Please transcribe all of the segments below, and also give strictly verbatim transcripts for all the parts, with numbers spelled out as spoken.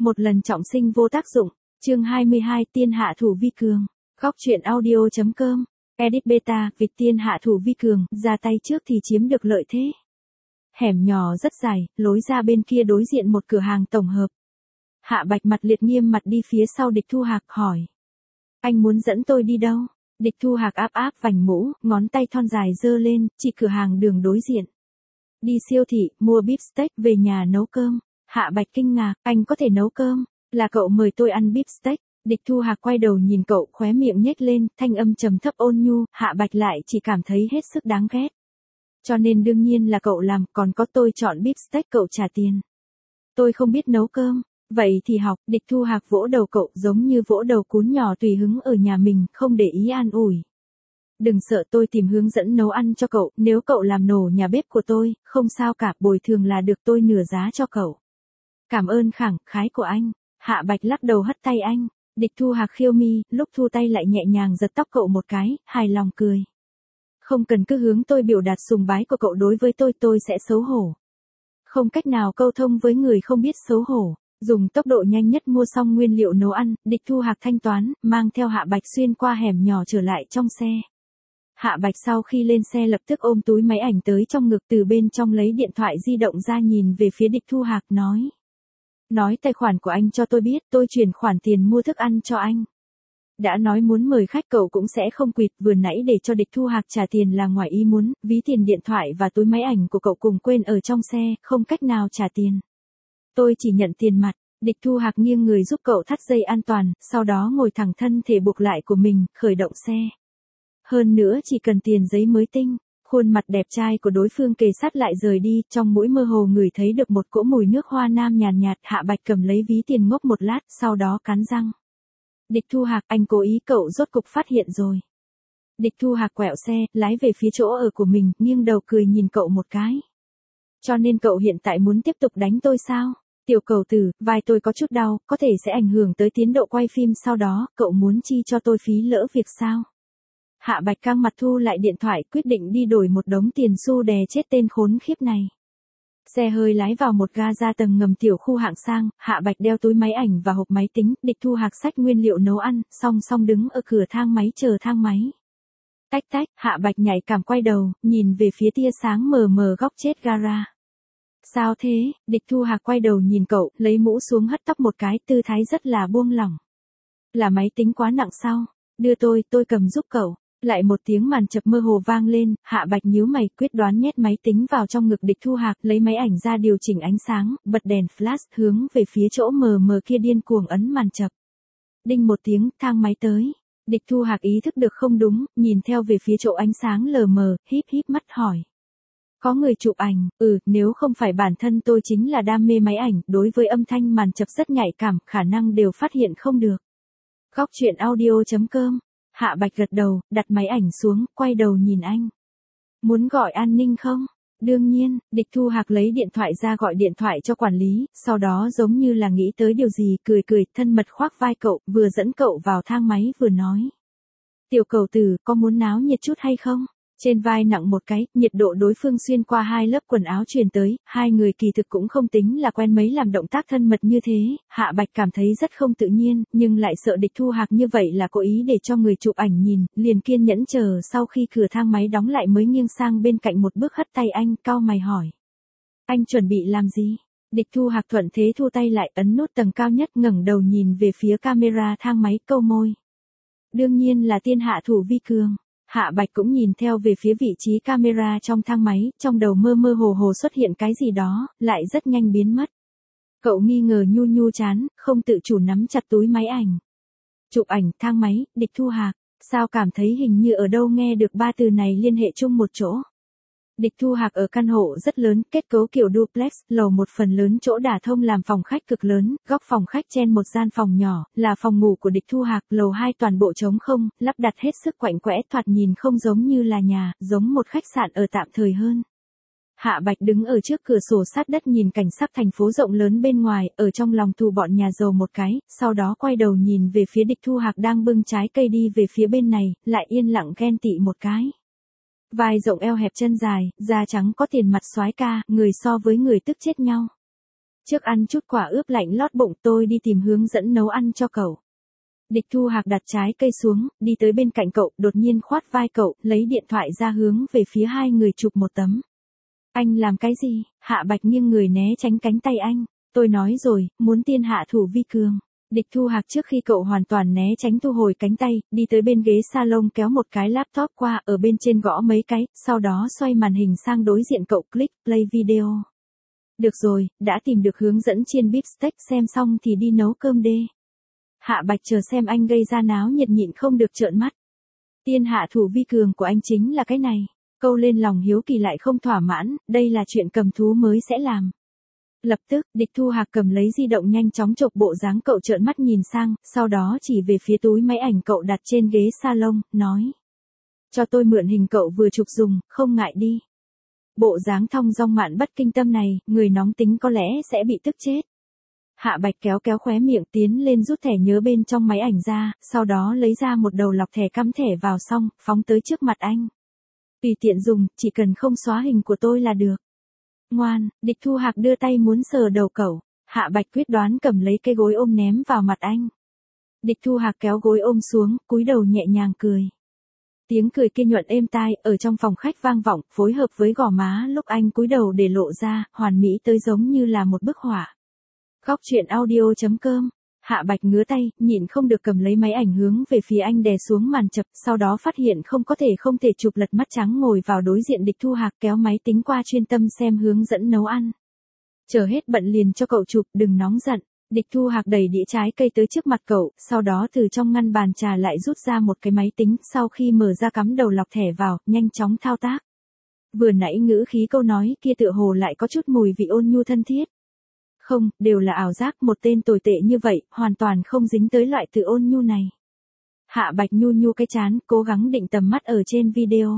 Một lần trọng sinh vô tác dụng. Chương hai mươi hai Tiên hạ thủ vi cường. Góc truyện audio.com. Edit beta, việc tiên hạ thủ vi cường, ra tay trước thì chiếm được lợi thế. Hẻm nhỏ rất dài, lối ra bên kia đối diện một cửa hàng tổng hợp. Hạ Bạch mặt liệt nghiêm mặt đi phía sau Địch Thu Hạc hỏi. Anh muốn dẫn tôi đi đâu? Địch Thu Hạc áp áp vành mũ, ngón tay thon dài giơ lên, chỉ cửa hàng đường đối diện. Đi siêu thị, mua beef steak về nhà nấu cơm. Hạ Bạch kinh ngạc, anh có thể nấu cơm? Là cậu mời tôi ăn beef steak. Địch Thu Hạc quay đầu nhìn cậu, khóe miệng nhếch lên, thanh âm trầm thấp ôn nhu. Hạ Bạch lại chỉ cảm thấy hết sức đáng ghét. Cho nên đương nhiên là cậu làm, còn có tôi chọn beef steak cậu trả tiền. Tôi không biết nấu cơm. Vậy thì học. Địch Thu Hạc vỗ đầu cậu giống như vỗ đầu cún nhỏ tùy hứng ở nhà mình, không để ý an ủi. Đừng sợ, tôi tìm hướng dẫn nấu ăn cho cậu, nếu cậu làm nổ nhà bếp của tôi, không sao cả, bồi thường là được, tôi nửa giá cho cậu. Cảm ơn khẳng khái của anh. Hạ Bạch lắc đầu hất tay anh. Địch Thu Hạc khiêu mi, lúc thu tay lại nhẹ nhàng giật tóc cậu một cái, hài lòng cười. Không cần cứ hướng tôi biểu đạt sùng bái của cậu đối với tôi, tôi sẽ xấu hổ. Không cách nào câu thông với người không biết xấu hổ. Dùng tốc độ nhanh nhất mua xong nguyên liệu nấu ăn, Địch Thu Hạc thanh toán, mang theo Hạ Bạch xuyên qua hẻm nhỏ trở lại trong xe. Hạ Bạch sau khi lên xe lập tức ôm túi máy ảnh tới trong ngực, từ bên trong lấy điện thoại di động ra nhìn về phía Địch Thu Hạc nói. Nói tài khoản của anh cho tôi biết, tôi chuyển khoản tiền mua thức ăn cho anh. Đã nói muốn mời khách cậu cũng sẽ không quỵt, vừa nãy để cho Địch Thu Hạc trả tiền là ngoài ý muốn, ví tiền điện thoại và túi máy ảnh của cậu cùng quên ở trong xe, không cách nào trả tiền. Tôi chỉ nhận tiền mặt. Địch Thu Hạc nghiêng người giúp cậu thắt dây an toàn, sau đó ngồi thẳng thân thể buộc lại của mình, khởi động xe. Hơn nữa chỉ cần tiền giấy mới tinh. Khuôn mặt đẹp trai của đối phương kề sát lại rời đi, trong mũi mơ hồ ngửi thấy được một cỗ mùi nước hoa nam nhàn nhạt, nhạt. Hạ Bạch cầm lấy ví tiền ngốc một lát, sau đó cắn răng. Địch Thu Hạc, anh cố ý, cậu rốt cục phát hiện rồi. Địch Thu Hạc quẹo xe, lái về phía chỗ ở của mình, nghiêng đầu cười nhìn cậu một cái. Cho nên cậu hiện tại muốn tiếp tục đánh tôi sao? Tiểu cầu tử, vai tôi có chút đau, có thể sẽ ảnh hưởng tới tiến độ quay phim sau đó, cậu muốn chi cho tôi phí lỡ việc sao? Hạ Bạch căng mặt thu lại điện thoại, quyết định đi đổi một đống tiền xu đè chết tên khốn khiếp này. Xe hơi lái vào một ga ra tầng ngầm tiểu khu hạng sang, Hạ Bạch đeo túi máy ảnh và hộp máy tính, Địch Thu Hạc xách nguyên liệu nấu ăn, song song đứng ở cửa thang máy chờ thang máy. Tách tách, Hạ Bạch nhạy cảm quay đầu, nhìn về phía tia sáng mờ mờ góc chết gara. Sao thế? Địch Thu Hạc quay đầu nhìn cậu, lấy mũ xuống hất tóc một cái, tư thái rất là buông lỏng. Là máy tính quá nặng sao? Đưa tôi, tôi cầm giúp cậu. Lại một tiếng màn chập mơ hồ vang lên, Hạ Bạch nhíu mày, quyết đoán nhét máy tính vào trong ngực Địch Thu Hạc, lấy máy ảnh ra điều chỉnh ánh sáng, bật đèn flash, hướng về phía chỗ mờ mờ kia điên cuồng ấn màn chập. Đinh một tiếng, thang máy tới. Địch Thu Hạc ý thức được không đúng, nhìn theo về phía chỗ ánh sáng lờ mờ, híp híp mắt hỏi. Có người chụp ảnh, ừ, nếu không phải bản thân tôi chính là đam mê máy ảnh, đối với âm thanh màn chập rất nhạy cảm, khả năng đều phát hiện không được. Góc truyện audio.com. Hạ Bạch gật đầu, đặt máy ảnh xuống, quay đầu nhìn anh. Muốn gọi an ninh không? Đương nhiên. Địch Thu Hạc lấy điện thoại ra gọi điện thoại cho quản lý, sau đó giống như là nghĩ tới điều gì, cười cười, thân mật khoác vai cậu, vừa dẫn cậu vào thang máy vừa nói. Tiểu cầu tử, có muốn náo nhiệt chút hay không? Trên vai nặng một cái, nhiệt độ đối phương xuyên qua hai lớp quần áo truyền tới, hai người kỳ thực cũng không tính là quen mấy làm động tác thân mật như thế, Hạ Bạch cảm thấy rất không tự nhiên, nhưng lại sợ Địch Thu Hạc như vậy là cố ý để cho người chụp ảnh nhìn, liền kiên nhẫn chờ sau khi cửa thang máy đóng lại mới nghiêng sang bên cạnh một bước hất tay anh, cau mày hỏi. Anh chuẩn bị làm gì? Địch Thu Hạc thuận thế thu tay lại, ấn nút tầng cao nhất, ngẩng đầu nhìn về phía camera thang máy, câu môi. Đương nhiên là tiên hạ thủ vi cường. Hạ Bạch cũng nhìn theo về phía vị trí camera trong thang máy, trong đầu mơ mơ hồ hồ xuất hiện cái gì đó, lại rất nhanh biến mất. Cậu nghi ngờ nhu nhu chán, không tự chủ nắm chặt túi máy ảnh. Chụp ảnh, thang máy, Địch Thu Hạc, sao cảm thấy hình như ở đâu nghe được ba từ này liên hệ chung một chỗ. Địch Thu Hạc ở căn hộ rất lớn, kết cấu kiểu duplex, lầu một phần lớn chỗ đả thông làm phòng khách cực lớn, góc phòng khách chen một gian phòng nhỏ, là phòng ngủ của Địch Thu Hạc, lầu hai toàn bộ trống không, lắp đặt hết sức quạnh quẽ, thoạt nhìn không giống như là nhà, giống một khách sạn ở tạm thời hơn. Hạ Bạch đứng ở trước cửa sổ sát đất nhìn cảnh sắc thành phố rộng lớn bên ngoài, ở trong lòng thù bọn nhà giàu một cái, sau đó quay đầu nhìn về phía Địch Thu Hạc đang bưng trái cây đi về phía bên này, lại yên lặng ghen tị một cái. Vai rộng eo hẹp chân dài, da trắng có tiền mặt soái ca, người so với người tức chết nhau. Trước ăn chút quả ướp lạnh lót bụng tôi đi tìm hướng dẫn nấu ăn cho cậu. Địch Thu Hạc đặt trái cây xuống, đi tới bên cạnh cậu, đột nhiên khoát vai cậu, lấy điện thoại ra hướng về phía hai người chụp một tấm. Anh làm cái gì? Hạ Bạch nghiêng người né tránh cánh tay anh. Tôi nói rồi, muốn tiên hạ thủ vi cường. Địch Thu Hạc trước khi cậu hoàn toàn né tránh thu hồi cánh tay, đi tới bên ghế salon kéo một cái laptop qua, ở bên trên gõ mấy cái, sau đó xoay màn hình sang đối diện cậu, click play video. Được rồi, đã tìm được hướng dẫn chiên beef steak, xem xong thì đi nấu cơm đê. Hạ Bạch chờ xem anh gây ra náo nhiệt nhịn không được trợn mắt. Tiên hạ thủ vi cường của anh chính là cái này. Câu lên lòng hiếu kỳ lại không thỏa mãn, đây là chuyện cầm thú mới sẽ làm. Lập tức, Địch Thu Hạc cầm lấy di động nhanh chóng chộp bộ dáng cậu trợn mắt nhìn sang, sau đó chỉ về phía túi máy ảnh cậu đặt trên ghế salon, nói. Cho tôi mượn hình cậu vừa chụp dùng, không ngại đi. Bộ dáng thong dong mạn bất kinh tâm này, người nóng tính có lẽ sẽ bị tức chết. Hạ Bạch kéo kéo khóe miệng tiến lên rút thẻ nhớ bên trong máy ảnh ra, sau đó lấy ra một đầu lọc thẻ cắm thẻ vào xong, phóng tới trước mặt anh. Tùy tiện dùng, chỉ cần không xóa hình của tôi là được. Ngoan, Địch Thu Hạc đưa tay muốn sờ đầu cậu, Hạ Bạch quyết đoán cầm lấy cây gối ôm ném vào mặt anh. Địch Thu Hạc kéo gối ôm xuống, cúi đầu nhẹ nhàng cười. Tiếng cười kia nhuận êm tai, ở trong phòng khách vang vọng, phối hợp với gò má lúc anh cúi đầu để lộ ra, hoàn mỹ tới giống như là một bức họa. Góc truyện audio chấm com. Hạ Bạch ngứa tay, nhịn không được cầm lấy máy ảnh hướng về phía anh đè xuống màn chập, sau đó phát hiện không có thể không thể chụp, lật mắt trắng ngồi vào đối diện Địch Thu Hạc, kéo máy tính qua chuyên tâm xem hướng dẫn nấu ăn. Chờ hết bận liền cho cậu chụp, đừng nóng giận. Địch Thu Hạc đẩy đĩa trái cây tới trước mặt cậu, sau đó từ trong ngăn bàn trà lại rút ra một cái máy tính, sau khi mở ra cắm đầu lọc thẻ vào, nhanh chóng thao tác. Vừa nãy ngữ khí câu nói kia tựa hồ lại có chút mùi vị ôn nhu thân thiết. Không, đều là ảo giác, một tên tồi tệ như vậy, hoàn toàn không dính tới loại từ ôn nhu này. Hạ Bạch nhu nhu cái chán, cố gắng định tầm mắt ở trên video.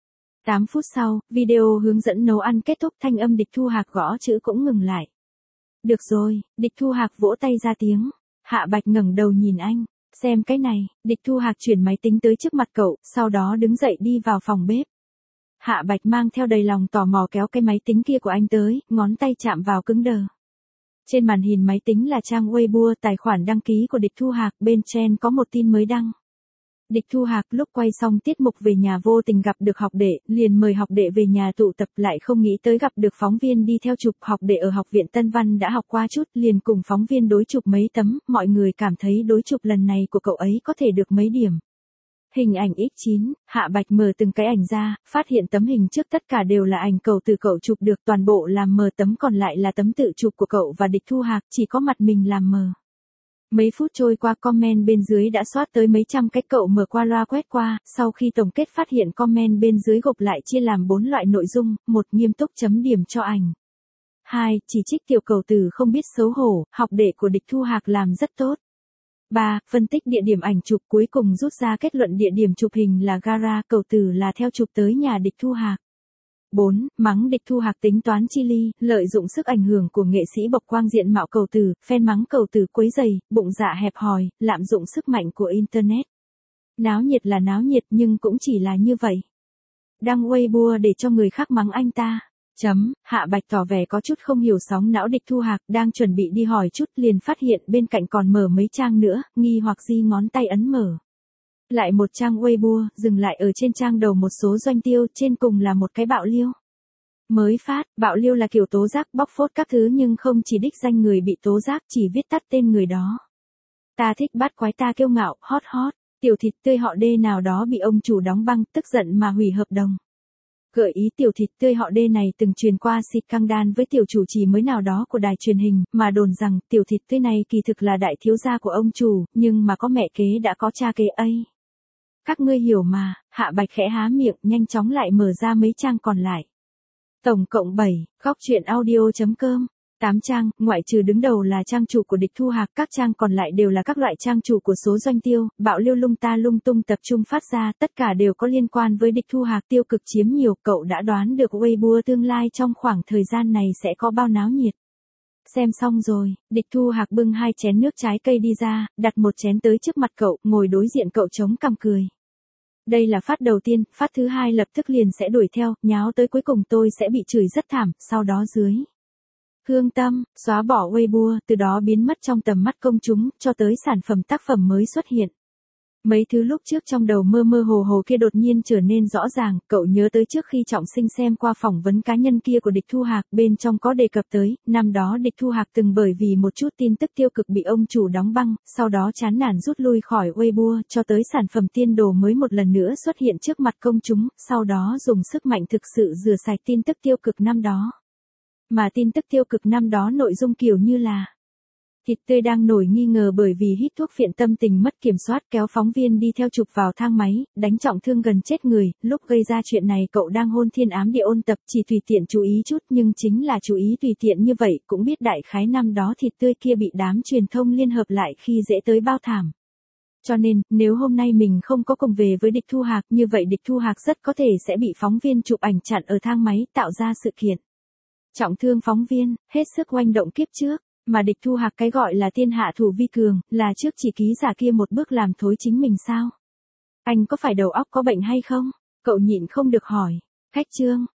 tám phút sau, video hướng dẫn nấu ăn kết thúc, thanh âm Địch Thu Hạc gõ chữ cũng ngừng lại. Được rồi, Địch Thu Hạc vỗ tay ra tiếng. Hạ Bạch ngẩng đầu nhìn anh, xem cái này, Địch Thu Hạc chuyển máy tính tới trước mặt cậu, sau đó đứng dậy đi vào phòng bếp. Hạ Bạch mang theo đầy lòng tò mò kéo cái máy tính kia của anh tới, ngón tay chạm vào cứng đờ. Trên màn hình máy tính là trang Weibo, tài khoản đăng ký của Địch Thu Hạc, bên trên có một tin mới đăng. Địch Thu Hạc lúc quay xong tiết mục về nhà vô tình gặp được học đệ, liền mời học đệ về nhà tụ tập, lại không nghĩ tới gặp được phóng viên đi theo chụp. Học đệ ở học viện Tân Văn đã học qua chút, liền cùng phóng viên đối chụp mấy tấm, mọi người cảm thấy đối chụp lần này của cậu ấy có thể được mấy điểm. Hình ảnh ích chín, Hạ Bạch mở từng cái ảnh ra, phát hiện tấm hình trước tất cả đều là ảnh cậu từ cậu chụp được, toàn bộ làm mờ, tấm còn lại là tấm tự chụp của cậu và Địch Thu Hạc, chỉ có mặt mình làm mờ. Mấy phút trôi qua, comment bên dưới đã soát tới mấy trăm cái, cậu mở qua loa quét qua, sau khi tổng kết phát hiện comment bên dưới gộp lại chia làm bốn loại nội dung: một Nghiêm túc chấm điểm cho ảnh. hai Chỉ trích tiểu cầu tử không biết xấu hổ, học đệ của Địch Thu Hạc làm rất tốt. ba Phân tích địa điểm ảnh chụp, cuối cùng rút ra kết luận địa điểm chụp hình là gara, cầu tử là theo chụp tới nhà Địch Thu Hạc. bốn Mắng Địch Thu Hạc tính toán chi ly, lợi dụng sức ảnh hưởng của nghệ sĩ bộc quang diện mạo cầu tử, phen mắng cầu tử quấy rầy, bụng dạ hẹp hòi, lạm dụng sức mạnh của Internet. Náo nhiệt là náo nhiệt nhưng cũng chỉ là như vậy. Đăng Weibo để cho người khác mắng anh ta. Chấm, Hạ Bạch tỏ vẻ có chút không hiểu sóng não. Địch Thu Hạc đang chuẩn bị đi hỏi chút, liền phát hiện bên cạnh còn mở mấy trang nữa, nghi hoặc di ngón tay ấn mở. Lại một trang Weibo, dừng lại ở trên trang đầu một số doanh tiêu, trên cùng là một cái bạo liêu. Mới phát, bạo liêu là kiểu tố giác bóc phốt các thứ nhưng không chỉ đích danh người bị tố giác, chỉ viết tắt tên người đó. Ta thích bắt quái, ta kiêu ngạo, hot hot, tiểu thịt tươi họ Đê nào đó bị ông chủ đóng băng, tức giận mà hủy hợp đồng. Gợi ý tiểu thịt tươi họ Đê này từng truyền qua xịt căng đan với tiểu chủ trì mới nào đó của đài truyền hình, mà đồn rằng tiểu thịt tươi này kỳ thực là đại thiếu gia của ông chủ, nhưng mà có mẹ kế đã có cha kế ấy. Các ngươi hiểu mà. Hạ Bạch khẽ há miệng, nhanh chóng lại mở ra mấy trang còn lại. Tổng cộng bảy, góc truyện audio chấm com. tám trang, ngoại trừ đứng đầu là trang chủ của Địch Thu Hạc, các trang còn lại đều là các loại trang chủ của số doanh tiêu, bạo liêu lung ta lung tung tập trung phát ra, tất cả đều có liên quan với Địch Thu Hạc, tiêu cực chiếm nhiều. Cậu đã đoán được Weibo tương lai trong khoảng thời gian này sẽ có bao náo nhiệt. Xem xong rồi, Địch Thu Hạc bưng hai chén nước trái cây đi ra, đặt một chén tới trước mặt cậu, ngồi đối diện cậu chống cằm cười. Đây là phát đầu tiên, phát thứ hai lập tức liền sẽ đuổi theo, nháo tới cuối cùng tôi sẽ bị chửi rất thảm, sau đó dưới. Hương Tâm, xóa bỏ Weibo, từ đó biến mất trong tầm mắt công chúng, cho tới sản phẩm tác phẩm mới xuất hiện. Mấy thứ lúc trước trong đầu mơ mơ hồ hồ kia đột nhiên trở nên rõ ràng, cậu nhớ tới trước khi Trọng Sinh xem qua phỏng vấn cá nhân kia của Địch Thu Hạc, bên trong có đề cập tới, năm đó Địch Thu Hạc từng bởi vì một chút tin tức tiêu cực bị ông chủ đóng băng, sau đó chán nản rút lui khỏi Weibo, cho tới sản phẩm tiên đồ mới một lần nữa xuất hiện trước mặt công chúng, sau đó dùng sức mạnh thực sự rửa sạch tin tức tiêu cực năm đó. Mà tin tức tiêu cực năm đó nội dung kiểu như là: Thịt tươi đang nổi nghi ngờ bởi vì hít thuốc phiện tâm tình mất kiểm soát, kéo phóng viên đi theo chụp vào thang máy, đánh trọng thương gần chết người, lúc gây ra chuyện này cậu đang hôn thiên ám địa ôn tập, chỉ tùy tiện chú ý chút, nhưng chính là chú ý tùy tiện như vậy, cũng biết đại khái năm đó thịt tươi kia bị đám truyền thông liên hợp lại khi dễ tới bao thảm. Cho nên, nếu hôm nay mình không có cùng về với Địch Thu Hạc, như vậy Địch Thu Hạc rất có thể sẽ bị phóng viên chụp ảnh chặn ở thang máy, tạo ra sự kiện trọng thương phóng viên, hết sức oanh động kiếp trước. Mà Địch Thu Hạc cái gọi là thiên hạ thủ vi cường, là trước chỉ ký giả kia một bước làm thối chính mình sao? Anh có phải đầu óc có bệnh hay không? Cậu nhịn không được hỏi. Khách chương.